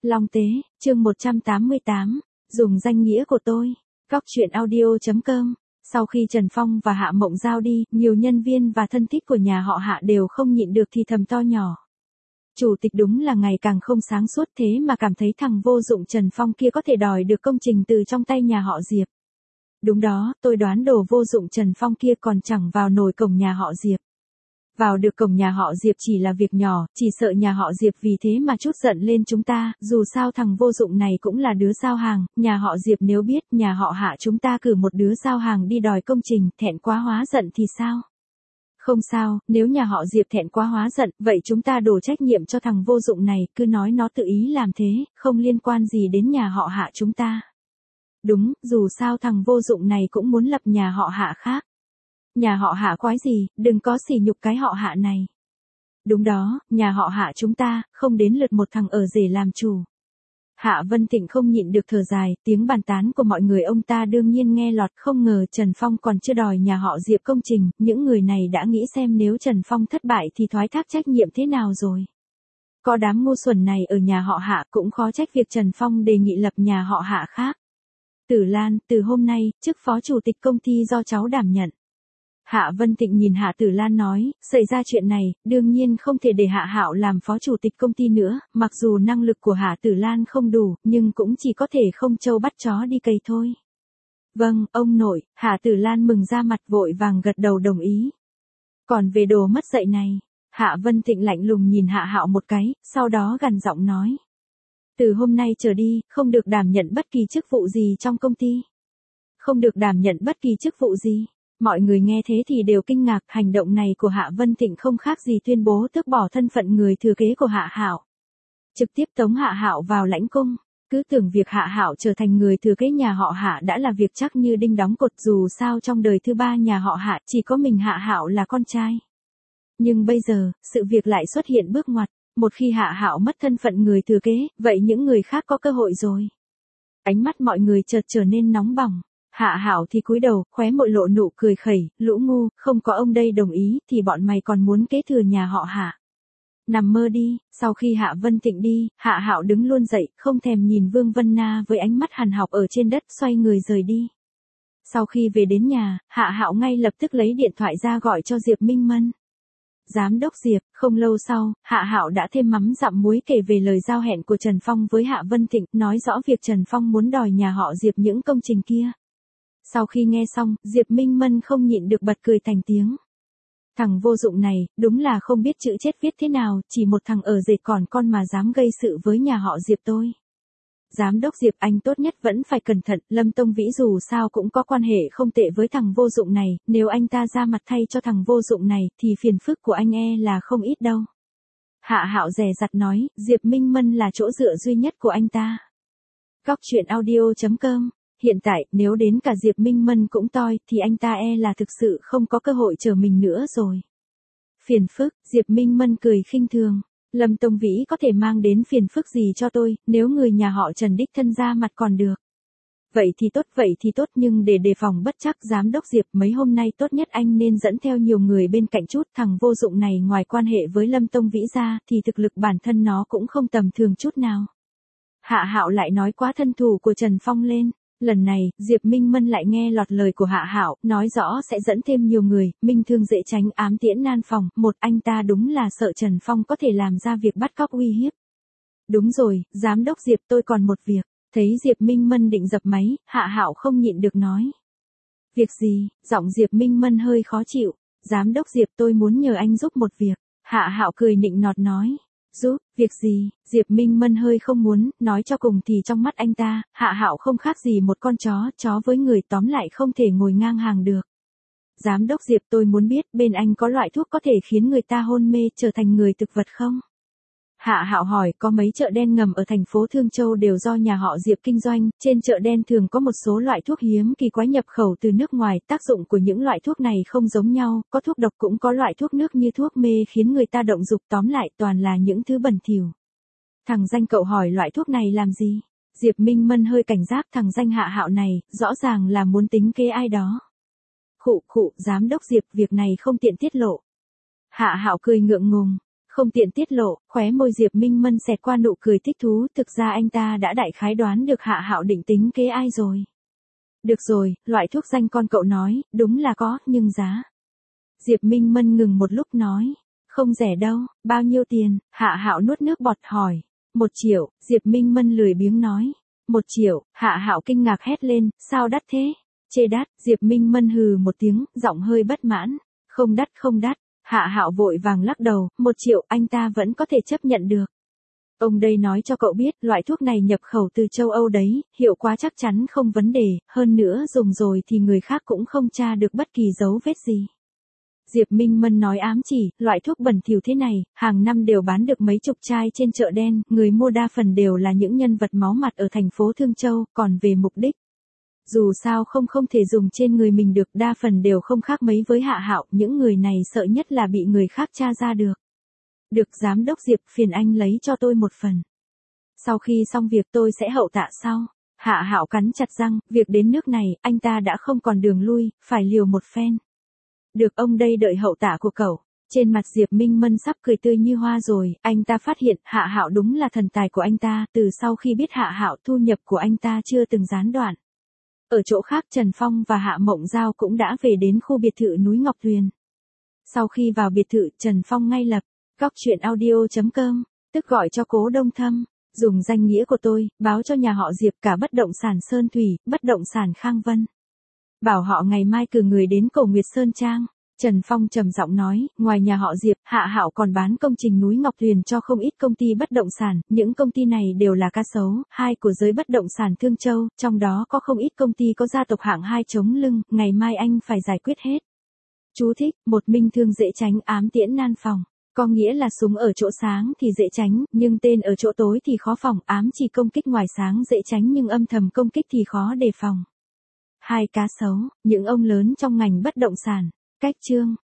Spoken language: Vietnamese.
Long Tế, chương 188, dùng danh nghĩa của tôi. Góc truyện audio.com. Sau khi Trần Phong và Hạ Mộng Giao đi, nhiều nhân viên và thân thích của nhà họ Hạ đều không nhịn được thì thầm to nhỏ. Chủ tịch đúng là ngày càng không sáng suốt, thế mà cảm thấy thằng vô dụng Trần Phong kia có thể đòi được công trình từ trong tay nhà họ Diệp. Đúng đó, tôi đoán đồ vô dụng Trần Phong kia còn chẳng vào nổi cổng nhà họ Diệp. Vào được cổng nhà họ Diệp chỉ là việc nhỏ, chỉ sợ nhà họ Diệp vì thế mà chút giận lên chúng ta, dù sao thằng vô dụng này cũng là đứa giao hàng, nhà họ Diệp nếu biết nhà họ Hạ chúng ta cử một đứa giao hàng đi đòi công trình, thẹn quá hóa giận thì sao? Không sao, nếu nhà họ Diệp thẹn quá hóa giận, vậy chúng ta đổ trách nhiệm cho thằng vô dụng này, cứ nói nó tự ý làm thế, không liên quan gì đến nhà họ Hạ chúng ta. Đúng, dù sao thằng vô dụng này cũng muốn lập nhà họ Hạ khác. Nhà họ Hạ quái gì, đừng có sỉ nhục cái họ Hạ này. Đúng đó, nhà họ Hạ chúng ta, không đến lượt một thằng ở rể làm chủ. Hạ Vân Thịnh không nhịn được thở dài, tiếng bàn tán của mọi người ông ta đương nhiên nghe lọt, không ngờ Trần Phong còn chưa đòi nhà họ Diệp công trình, những người này đã nghĩ xem nếu Trần Phong thất bại thì thoái thác trách nhiệm thế nào rồi. Có đám ngu xuẩn này ở nhà họ Hạ cũng khó trách việc Trần Phong đề nghị lập nhà họ Hạ khác. Tử Lan, từ hôm nay, chức phó chủ tịch công ty do cháu đảm nhận. Hạ Vân Thịnh nhìn Hạ Tử Lan nói, xảy ra chuyện này, đương nhiên không thể để Hạ Hạo làm phó chủ tịch công ty nữa, mặc dù năng lực của Hạ Tử Lan không đủ, nhưng cũng chỉ có thể không trâu bắt chó đi cày thôi. Vâng, ông nội, Hạ Tử Lan mừng ra mặt vội vàng gật đầu đồng ý. Còn về đồ mất dạy này, Hạ Vân Thịnh lạnh lùng nhìn Hạ Hạo một cái, sau đó gằn giọng nói. Từ hôm nay trở đi, không được đảm nhận bất kỳ chức vụ gì trong công ty. Không được đảm nhận bất kỳ chức vụ gì. Mọi người nghe thế thì đều kinh ngạc, hành động này của Hạ Vân Thịnh không khác gì tuyên bố tước bỏ thân phận người thừa kế của Hạ Hạo. Trực tiếp tống Hạ Hạo vào lãnh cung, cứ tưởng việc Hạ Hạo trở thành người thừa kế nhà họ Hạ đã là việc chắc như đinh đóng cột, dù sao trong đời thứ ba nhà họ Hạ chỉ có mình Hạ Hạo là con trai. Nhưng bây giờ, sự việc lại xuất hiện bước ngoặt, một khi Hạ Hạo mất thân phận người thừa kế, vậy những người khác có cơ hội rồi. Ánh mắt mọi người chợt trở nên nóng bỏng. Hạ Hạo thì cúi đầu, khóe môi lộ nụ cười khẩy, lũ ngu, không có ông đây đồng ý thì bọn mày còn muốn kế thừa nhà họ Hạ. Nằm mơ đi. Sau khi Hạ Vân Thịnh đi, Hạ Hạo đứng luôn dậy, không thèm nhìn Vương Vân Na với ánh mắt hằn học ở trên đất, xoay người rời đi. Sau khi về đến nhà, Hạ Hạo ngay lập tức lấy điện thoại ra gọi cho Diệp Minh Mân. Giám đốc Diệp, không lâu sau, Hạ Hạo đã thêm mắm dặm muối kể về lời giao hẹn của Trần Phong với Hạ Vân Thịnh, nói rõ việc Trần Phong muốn đòi nhà họ Diệp những công trình kia. Sau khi nghe xong, Diệp Minh Mân không nhịn được bật cười thành tiếng. Thằng vô dụng này, đúng là không biết chữ chết viết thế nào, chỉ một thằng ở dệt còn con mà dám gây sự với nhà họ Diệp tôi. Giám đốc Diệp, anh tốt nhất vẫn phải cẩn thận, Lâm Tông Vĩ dù sao cũng có quan hệ không tệ với thằng vô dụng này, nếu anh ta ra mặt thay cho thằng vô dụng này thì phiền phức của anh là không ít đâu. Hạ Hạo dè dặt nói, Diệp Minh Mân là chỗ dựa duy nhất của anh ta. Góc truyện audio.com. Hiện tại, nếu đến cả Diệp Minh Mân cũng toi, thì anh ta là thực sự không có cơ hội chờ mình nữa rồi. Phiền phức, Diệp Minh Mân cười khinh thường. Lâm Tông Vĩ có thể mang đến phiền phức gì cho tôi, nếu người nhà họ Trần đích thân ra mặt còn được. Vậy thì tốt, nhưng để đề phòng bất trắc, giám đốc Diệp, mấy hôm nay tốt nhất anh nên dẫn theo nhiều người bên cạnh chút, thằng vô dụng này ngoài quan hệ với Lâm Tông Vĩ ra, thì thực lực bản thân nó cũng không tầm thường chút nào. Hạ Hạo lại nói quá thân thủ của Trần Phong lên. Lần này, Diệp Minh Mân lại nghe lọt lời của Hạ Hạo, nói rõ sẽ dẫn thêm nhiều người, minh thương dễ tránh ám tiễn nan phòng, một anh ta đúng là sợ Trần Phong có thể làm ra việc bắt cóc uy hiếp. Đúng rồi, giám đốc Diệp, tôi còn một việc. Thấy Diệp Minh Mân định dập máy, Hạ Hạo không nhịn được nói. Việc gì? Giọng Diệp Minh Mân hơi khó chịu. Giám đốc Diệp, tôi muốn nhờ anh giúp một việc. Hạ Hạo cười nịnh nọt nói. Giúp, việc gì? Diệp Minh Mân hơi không muốn, nói cho cùng thì trong mắt anh ta, Hạ Hạo không khác gì một con chó với người, tóm lại không thể ngồi ngang hàng được. Giám đốc Diệp, tôi muốn biết, bên anh có loại thuốc có thể khiến người ta hôn mê trở thành người thực vật không? Hạ Hạo hỏi, có mấy chợ đen ngầm ở thành phố Thương Châu đều do nhà họ Diệp kinh doanh, trên chợ đen thường có một số loại thuốc hiếm kỳ quái nhập khẩu từ nước ngoài, tác dụng của những loại thuốc này không giống nhau, có thuốc độc cũng có loại thuốc nước như thuốc mê khiến người ta động dục, tóm lại toàn là những thứ bẩn thỉu. Thằng danh cậu hỏi loại thuốc này làm gì? Diệp Minh Mân hơi cảnh giác, thằng danh Hạ Hạo này, rõ ràng là muốn tính kế ai đó. Khụ, giám đốc Diệp, việc này không tiện tiết lộ. Hạ Hạo cười ngượng ngùng. Không tiện tiết lộ, khóe môi Diệp Minh Mân xẹt qua nụ cười thích thú, thực ra anh ta đã đại khái đoán được Hạ Hạo định tính kế ai rồi. Được rồi, loại thuốc danh con cậu nói, đúng là có, nhưng giá. Diệp Minh Mân ngừng một lúc nói, không rẻ đâu, bao nhiêu tiền? Hạ Hạo nuốt nước bọt hỏi. 1 triệu, Diệp Minh Mân lười biếng nói. 1 triệu, Hạ Hạo kinh ngạc hét lên, sao đắt thế? Chê đắt, Diệp Minh Mân hừ một tiếng, giọng hơi bất mãn. Không đắt không đắt, Hạ Hạo vội vàng lắc đầu, 1 triệu anh ta vẫn có thể chấp nhận được. Ông đây nói cho cậu biết, loại thuốc này nhập khẩu từ châu Âu đấy, hiệu quả chắc chắn không vấn đề, hơn nữa dùng rồi thì người khác cũng không tra được bất kỳ dấu vết gì. Diệp Minh Mân nói ám chỉ, loại thuốc bẩn thỉu thế này, hàng năm đều bán được mấy chục chai trên chợ đen, người mua đa phần đều là những nhân vật máu mặt ở thành phố Thương Châu, còn về mục đích. Dù sao không thể dùng trên người mình được, đa phần đều không khác mấy với Hạ Hạo, những người này sợ nhất là bị người khác tra ra được. Được giám đốc Diệp, phiền anh lấy cho tôi một phần. Sau khi xong việc tôi sẽ hậu tạ sau. Hạ Hạo cắn chặt răng, việc đến nước này, anh ta đã không còn đường lui, phải liều một phen. Được, ông đây đợi hậu tạ của cậu. Trên mặt Diệp Minh Mân sắp cười tươi như hoa rồi, anh ta phát hiện Hạ Hạo đúng là thần tài của anh ta, từ sau khi biết Hạ Hạo thu nhập của anh ta chưa từng gián đoạn. Ở chỗ khác Trần Phong và Hạ Mộng Giao cũng đã về đến khu biệt thự núi Ngọc Tuyền. Sau khi vào biệt thự, Trần Phong ngay lập, goctruyện.audio.com, tức gọi cho Cố Đông Thâm, dùng danh nghĩa của tôi, báo cho nhà họ Diệp cả bất động sản Sơn Thủy, bất động sản Khang Vân. Bảo họ ngày mai cử người đến Cổ Nguyệt Sơn Trang. Trần Phong trầm giọng nói, ngoài nhà họ Diệp, Hạ Hạo còn bán công trình núi Ngọc Tuyền cho không ít công ty bất động sản, những công ty này đều là cá sấu, hai của giới bất động sản Thương Châu, trong đó có không ít công ty có gia tộc hạng 2 chống lưng, ngày mai anh phải giải quyết hết. Chú thích, một minh thương dễ tránh, ám tiễn nan phòng. Có nghĩa là súng ở chỗ sáng thì dễ tránh, nhưng tên ở chỗ tối thì khó phòng, ám chỉ công kích ngoài sáng dễ tránh nhưng âm thầm công kích thì khó đề phòng. Hai cá sấu, những ông lớn trong ngành bất động sản. Cách chương